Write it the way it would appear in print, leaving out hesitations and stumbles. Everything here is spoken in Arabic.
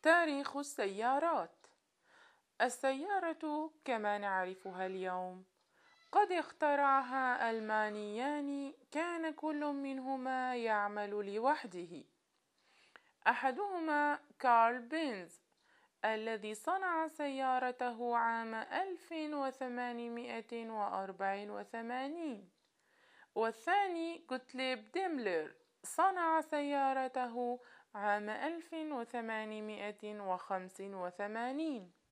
تاريخ السيارات. السيارة كما نعرفها اليوم قد اخترعها ألمانيان كان كل منهما يعمل لوحده. أحدهما كارل بينز الذي صنع سيارته عام 1884، والثاني غوتليب ديملر صنع سيارته عام 1885.